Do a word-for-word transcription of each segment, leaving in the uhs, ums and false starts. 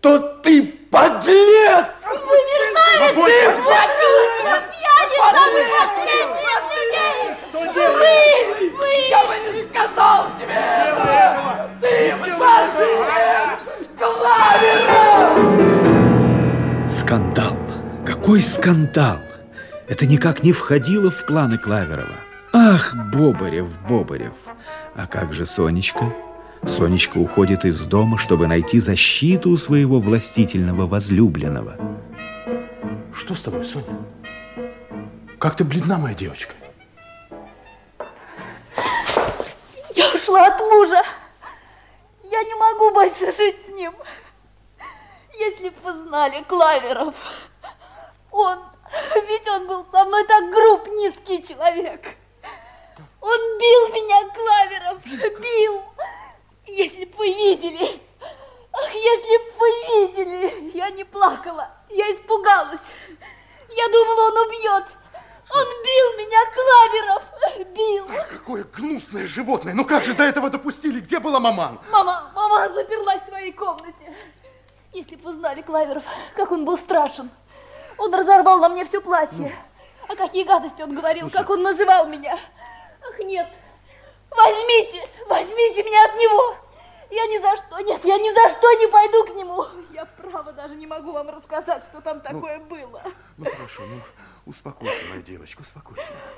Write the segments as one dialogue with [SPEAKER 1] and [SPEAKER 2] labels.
[SPEAKER 1] то ты подлец!
[SPEAKER 2] Вы мерзавец! Ты воришка, пьяница, вы последний из людей! Вы, вы!
[SPEAKER 1] Я бы не сказал тебе! Ты подлец! Клаверов!
[SPEAKER 3] Скандал! Какой скандал! Это никак не входило в планы Клаверова. Ах, Бобарев, Бобарев! А как же Сонечка? Сонечка уходит из дома, чтобы найти защиту у своего властительного возлюбленного.
[SPEAKER 4] Что с тобой, Соня? Как ты бледна, моя девочка?
[SPEAKER 2] Я ушла от мужа. Я не могу больше жить с ним. Если бы вы знали, Клаверов, он, ведь он был со мной так груб, низкий человек. Он бил меня, Клаверов, бил. Если бы вы видели, ах, если бы вы видели, я не плакала, я испугалась. Я думала, он убьет. Он бил меня, Клаверов, бил.
[SPEAKER 4] Ах, какое гнусное животное. Ну как же до этого допустили? Где была маман?
[SPEAKER 2] Мама, мама заперлась в своей комнате. Если бы вы знали, Клаверов, как он был страшен. Он разорвал на мне все платье. Ну. А какие гадости он говорил, ну, как он называл меня. Ах, нет, возьмите, возьмите меня от него. Я ни за что, нет, я ни за что не пойду к нему. Я, право, даже не могу вам рассказать, что там такое ну, было.
[SPEAKER 4] Ну, хорошо, ну, успокойся, моя девочка, успокойся.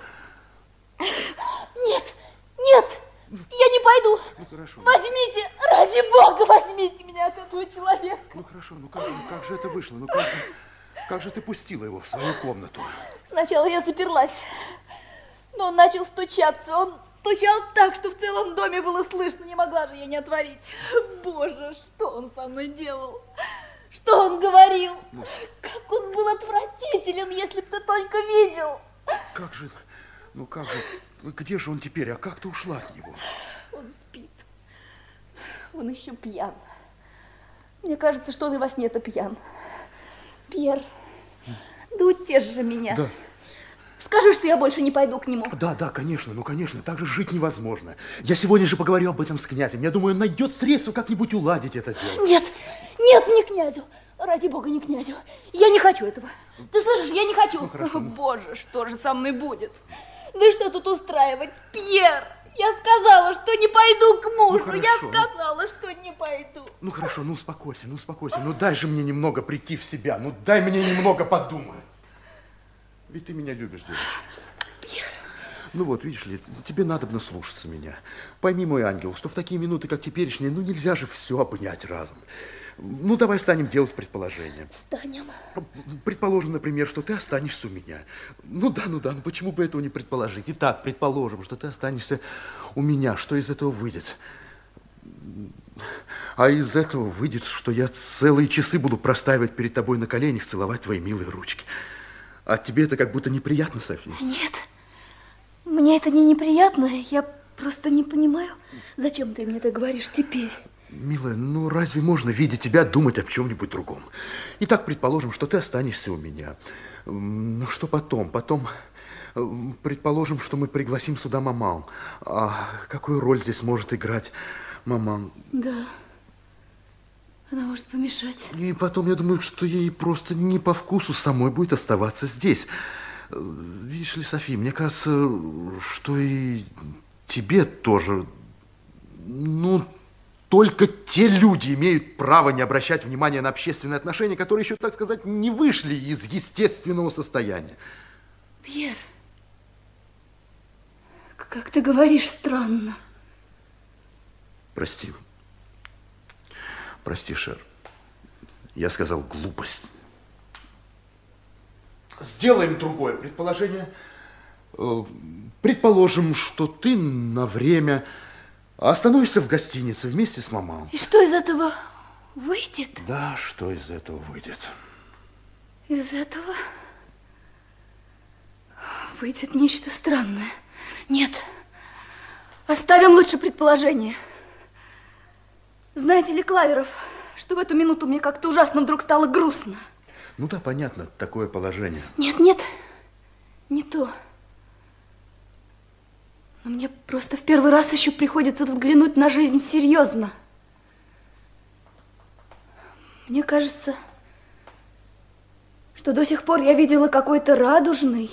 [SPEAKER 2] Нет, нет, я не пойду.
[SPEAKER 4] Ну, хорошо.
[SPEAKER 2] Возьмите, ради Бога, возьмите меня от этого человека.
[SPEAKER 4] Ну, хорошо, ну как, ну, как же это вышло? Ну, как же, как же ты пустила его в свою комнату?
[SPEAKER 2] Сначала я заперлась, но он начал стучаться, он... Стучал так, что в целом доме было слышно, не могла же я не отворить. Боже, что он со мной делал? Что он говорил? Ну, как он был отвратителен, если бы ты только видел.
[SPEAKER 4] Как же, ну как же, где же он теперь, а как ты ушла от него?
[SPEAKER 2] Он спит, он еще пьян. Мне кажется, что он и во сне-то пьян. Пьер, да утешь же меня.
[SPEAKER 4] Да.
[SPEAKER 2] Скажи, что я больше не пойду к нему.
[SPEAKER 4] Да, да, конечно, ну, конечно, так же жить невозможно. Я сегодня же поговорю об этом с князем. Я думаю, он найдет средства как-нибудь уладить это дело.
[SPEAKER 2] Нет, нет, не князю. Ради бога, не князю. Я не хочу этого. Ты слышишь, я не хочу.
[SPEAKER 4] Ну, хорошо, ну.
[SPEAKER 2] Боже, что же со мной будет? Да что тут устраивать, Пьер? Я сказала, что не пойду к мужу. Ну, хорошо, я сказала, ну... что не пойду.
[SPEAKER 4] Ну, хорошо, ну, успокойся, ну, успокойся. Ну, дай же мне немного прийти в себя. Ну, дай мне немного подумать. Ведь ты меня любишь, девочка.
[SPEAKER 2] Пьер.
[SPEAKER 4] Ну вот, видишь ли, тебе надобно слушаться меня. Пойми, мой ангел, что в такие минуты, как теперешние, ну нельзя же все обнять разом. Ну, давай станем делать предположения.
[SPEAKER 2] Станем.
[SPEAKER 4] Предположим, например, что ты останешься у меня. Ну да, ну да, ну почему бы этого не предположить? Итак, предположим, что ты останешься у меня. Что из этого выйдет? А из этого выйдет, что я целые часы буду простаивать перед тобой на коленях, целовать твои милые ручки. А тебе это как будто неприятно, София?
[SPEAKER 2] Нет, мне это не неприятно. Я просто не понимаю, зачем ты мне это говоришь теперь.
[SPEAKER 4] Милая, ну разве можно, видя тебя, думать об чем-нибудь другом? Итак, предположим, что ты останешься у меня. Ну что потом? Потом, предположим, что мы пригласим сюда маман. А какую роль здесь может играть маман?
[SPEAKER 2] Да. Она может помешать.
[SPEAKER 4] И потом, я думаю, что ей просто не по вкусу самой будет оставаться здесь. Видишь ли, София, мне кажется, что и тебе тоже, ну, только те люди имеют право не обращать внимания на общественные отношения, которые еще, так сказать, не вышли из естественного состояния.
[SPEAKER 2] Пьер, как ты говоришь, странно.
[SPEAKER 4] Прости. Прости, Шер. Я сказал глупость. Сделаем другое предположение. Предположим, что ты на время остановишься в гостинице вместе с мамой.
[SPEAKER 2] И что из этого выйдет?
[SPEAKER 4] Да, что из этого выйдет?
[SPEAKER 2] Из этого выйдет нечто странное. Нет, оставим лучше предположение. Знаете ли, Клаверов, что в эту минуту мне как-то ужасно вдруг стало грустно.
[SPEAKER 4] Ну да, понятно, такое положение.
[SPEAKER 2] Нет, нет, не то. Но мне просто в первый раз еще приходится взглянуть на жизнь серьезно. Мне кажется, что до сих пор я видела какой-то радужный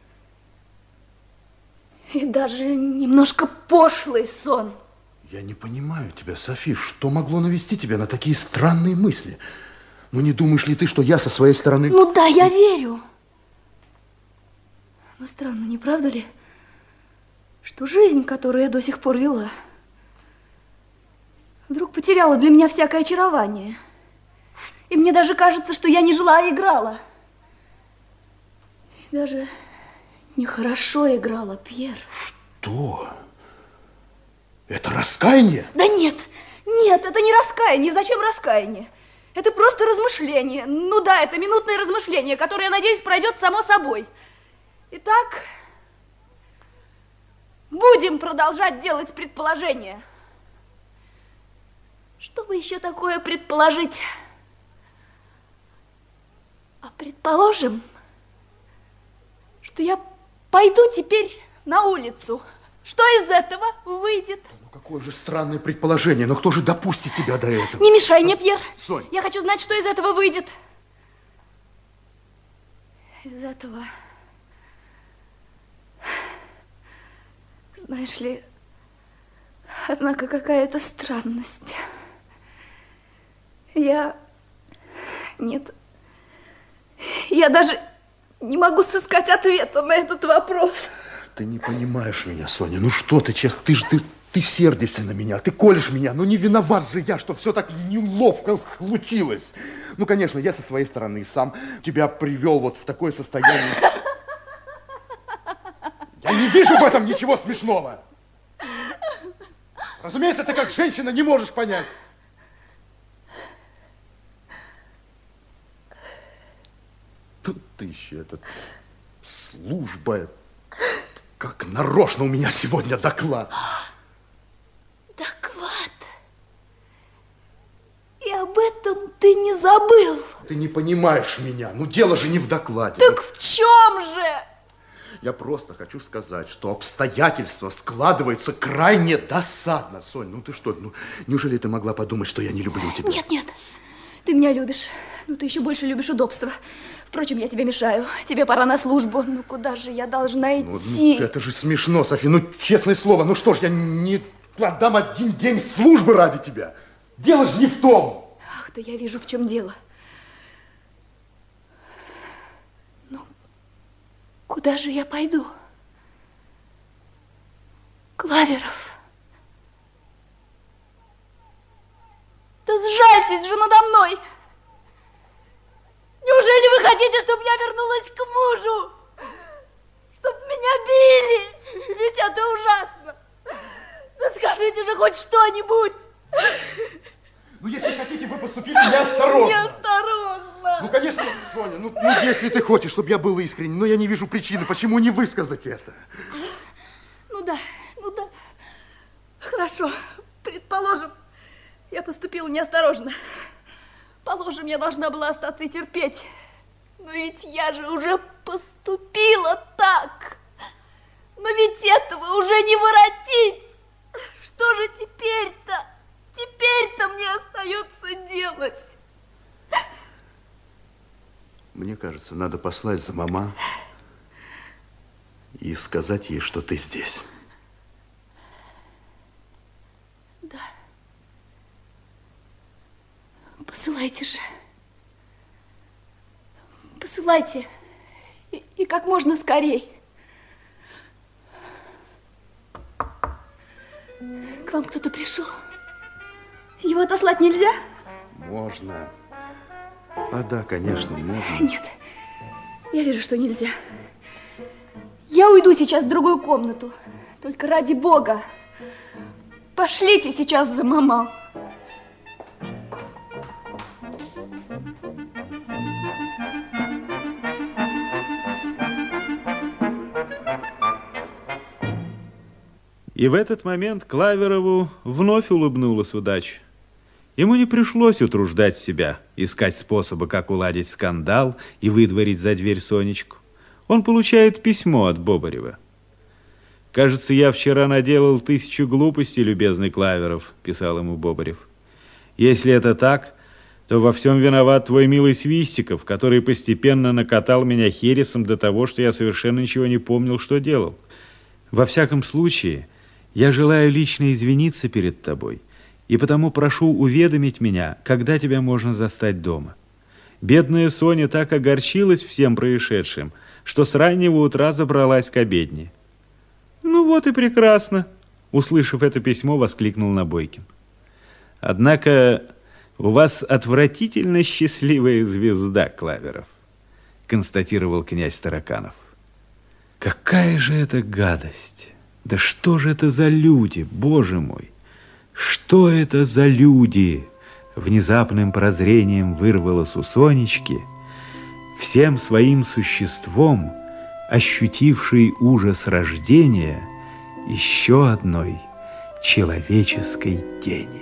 [SPEAKER 2] и даже немножко пошлый сон.
[SPEAKER 4] Я не понимаю тебя, Софи. Что могло навести тебя на такие странные мысли? Ну, не думаешь ли ты, что я со своей стороны...
[SPEAKER 2] Ну да, я верю. Но странно, не правда ли, что жизнь, которую я до сих пор вела, вдруг потеряла для меня всякое очарование. И мне даже кажется, что я не жила, а играла. И даже нехорошо играла, Пьер.
[SPEAKER 4] Что? Это раскаяние?
[SPEAKER 2] Да нет, нет, это не раскаяние. Зачем раскаяние? Это просто размышление. Ну да, это минутное размышление, которое, я надеюсь, пройдет само собой. Итак, будем продолжать делать предположения. Что бы еще такое предположить? А предположим, что я пойду теперь на улицу. Что из этого выйдет?
[SPEAKER 4] Ну, какое же странное предположение. Но кто же допустит тебя до этого?
[SPEAKER 2] Не мешай мне, Пьер.
[SPEAKER 4] Сонь.
[SPEAKER 2] Я хочу знать, что из этого выйдет. Из этого... Знаешь ли, однако какая-то странность. Я... Нет... Я даже не могу сыскать ответа на этот вопрос.
[SPEAKER 4] Ты не понимаешь меня, Соня. Ну что ты, честно, ты же ты, ты сердишься на меня, ты колешь меня. Ну не виноват же я, что все так неловко случилось. Ну, конечно, я со своей стороны сам тебя привел вот в такое состояние. Я не вижу в этом ничего смешного. Разумеется, ты как женщина не можешь понять. Тут ты еще этот служба. Как нарочно у меня сегодня доклад.
[SPEAKER 2] Доклад? И об этом ты не забыл?
[SPEAKER 4] Ты не понимаешь меня. Ну, дело же не в докладе.
[SPEAKER 2] Так в чем же?
[SPEAKER 4] Я просто хочу сказать, что обстоятельства складываются крайне досадно. Сонь, ну ты что, ну неужели ты могла подумать, что я не люблю тебя?
[SPEAKER 2] Нет, нет, ты меня любишь. Ну, ты еще больше любишь удобства. Впрочем, я тебе мешаю. Тебе пора на службу. Ну, куда же я должна идти?
[SPEAKER 4] Ну, ну, это же смешно, Софи. Ну, честное слово, ну что ж, я не отдам один день службы ради тебя. Дело же не в том.
[SPEAKER 2] Ах, да я вижу, в чем дело. Ну, куда же я пойду? Клаверов. Да сжальтесь же надо мной! Неужели вы хотите, чтобы я вернулась к мужу? Чтоб меня били? Ведь это ужасно. Ну скажите же хоть что-нибудь.
[SPEAKER 4] Ну, если хотите, вы поступили неосторожно.
[SPEAKER 2] Неосторожно.
[SPEAKER 4] Ну, конечно, Соня, ну, ну если ты хочешь, чтобы я был искренен, но я не вижу причины, почему не высказать это.
[SPEAKER 2] Ну да, ну да. Хорошо, предположим, я поступила неосторожно. Положим, я должна была остаться и терпеть. Но ведь я же уже поступила так. Но ведь этого уже не воротить. Что же теперь-то? Теперь-то мне остается делать.
[SPEAKER 4] Мне кажется, надо послать за мама и сказать ей, что ты здесь.
[SPEAKER 2] Да. Посылайте же. Посылайте. И, и как можно скорей. К вам кто-то пришел. Его отослать нельзя?
[SPEAKER 4] Можно. А да, конечно, можно.
[SPEAKER 2] Нет, я вижу, что нельзя. Я уйду сейчас в другую комнату. Только ради Бога, пошлите сейчас за мама.
[SPEAKER 3] И в этот момент Клаверову вновь улыбнулась удача. Ему не пришлось утруждать себя, искать способы, как уладить скандал и выдворить за дверь Сонечку. Он получает письмо от Бобарева. «Кажется, я вчера наделал тысячу глупостей, любезный Клаверов», – писал ему Бобарев. «Если это так, то во всем виноват твой милый Свистиков, который постепенно накатал меня хересом до того, что я совершенно ничего не помнил, что делал. Во всяком случае, я желаю лично извиниться перед тобой, и потому прошу уведомить меня, когда тебя можно застать дома. Бедная Соня так огорчилась всем происшедшим, что с раннего утра забралась к обедне. Ну вот и прекрасно, услышав это письмо, воскликнул Набойкин. Однако у вас отвратительно счастливая звезда, Клаверов, констатировал князь Тараканов. Какая же это гадость! Да что же это за люди, Боже мой! Что это за люди? Внезапным прозрением вырвалось у Сонечки, всем своим существом ощутивший ужас рождения еще одной человеческой тени.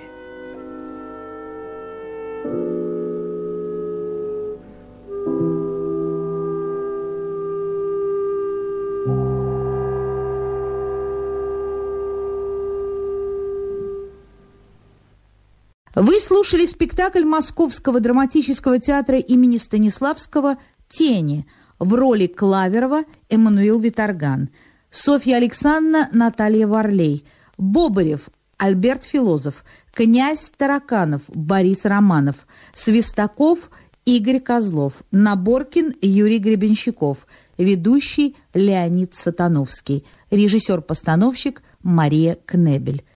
[SPEAKER 5] Вы слушали спектакль Московского драматического театра имени Станиславского «Тени». В роли Клаверова Эммануил Виторган, Софья Александровна Наталья Варлей, Бобырев Альберт Филозов, князь Тараканов Борис Романов, Свистаков Игорь Козлов, Наборкин Юрий Гребенщиков, ведущий Леонид Сатановский, режиссер-постановщик Мария Кнебель.